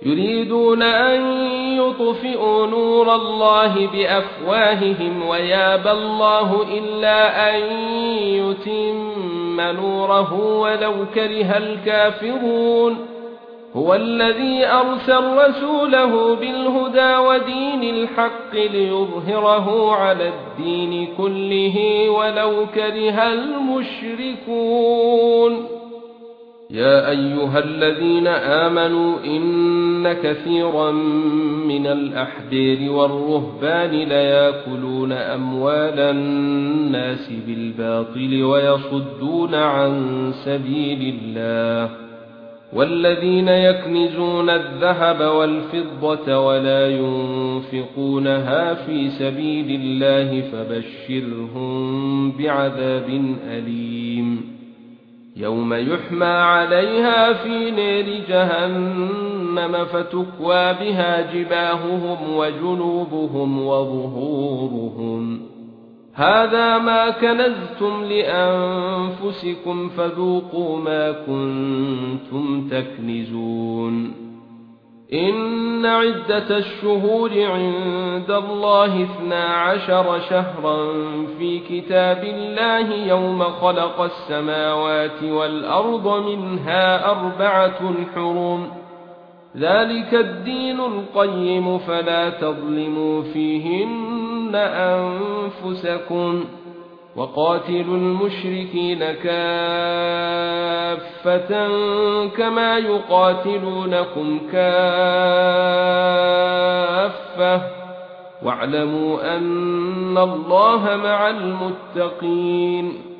يريدون أن يطفئوا نور الله بأفواههم ويابى الله إلا أن يتم نوره ولو كره الكافرون. هو الذي أرسل رسوله بالهدى ودين الحق ليظهره على الدين كله ولو كره المشركون. يا أيها الذين آمنوا إن كثيرا من الأحبار والرهبان ليأكلون أموال الناس بالباطل ويصدون عن سبيل الله، والذين يكنزون الذهب والفضة ولا ينفقونها في سبيل الله فبشرهم بعذاب أليم. يوم يحمى عليها في نار جهنم فتكوى بها جباههم وجنوبهم وظهورهم، هذا ما كنزتم لأنفسكم فذوقوا ما كنتم تكنزون. إن عدة الشهور عند الله 12 شهرا في كتاب الله يوم خلق السماوات والأرض منها 4 حرم، ذلك الدين القيم فلا تظلموا فيهن أنفسكم، وقاتلوا المشركين كافة كما يقاتلونكم كافة، واعلموا أن الله مع المتقين.